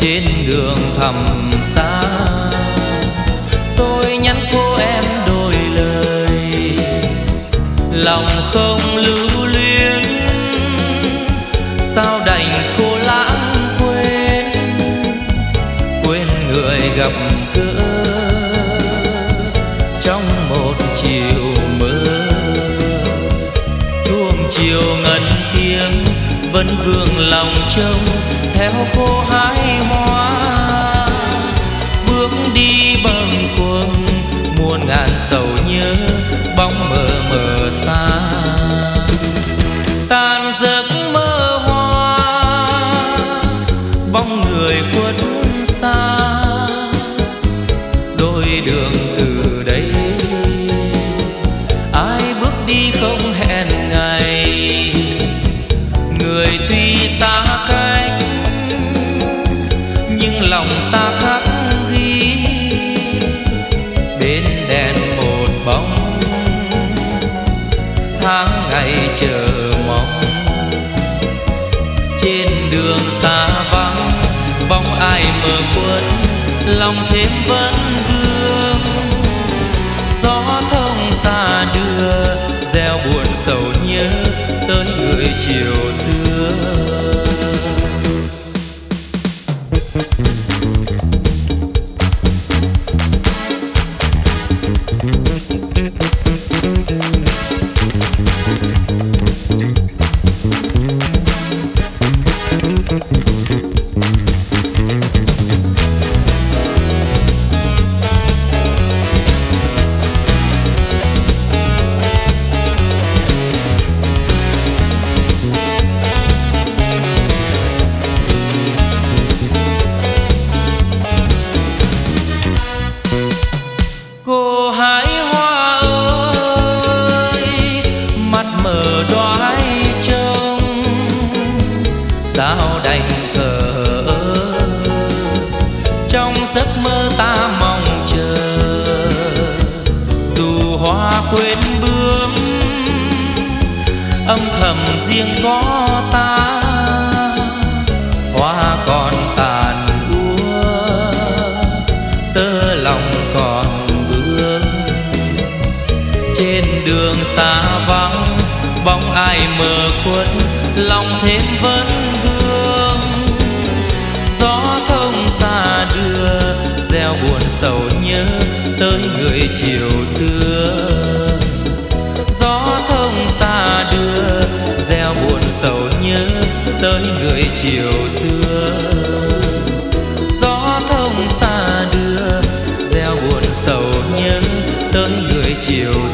trên đường thầm xa. Tôi nhắn cô em đôi lời, lòng không lưu luyến, sao đành cô lãng quên, quên người gặp gỡ trong một chiều mơ. Chuông chiều ngân tiếng vẫn vương lòng trông theo cô hái hoa, bước đi bâng khuâng muôn ngàn sầu nhớ bóng mờ mờ xa. Tàn giấc mơ hoa bóng người khuất xa, đôi đường từ đây ai bước đi không hẹn ngày. Người tuy xa cách nhưng lòng ta khắc ghi, bên đèn một bóng tháng ngày chờ mong. Trên đường xa vắng bóng ai mờ khuất, lòng thêm vẫn vương. Gió thông xa đưa gieo buồn sầu nhớ tới người chiều xưa. Cô hái hoa ơi, mắt mờ đoái trông, sao đành thờ ơ. Trong giấc mơ ta mong chờ, dù hoa quên bướm, âm thầm riêng có ta. Hoa còn tàn úa, tơ lòng còn trên đường xa vắng bóng ai mờ khuất, lòng thêm vẫn vương. Gió thông xa đưa gieo buồn sầu nhớ tới người chiều xưa. Gió thông xa đưa gieo buồn sầu nhớ tới người chiều xưa. Gió thông xa đưa gieo buồn sầu nhớ tới người chiều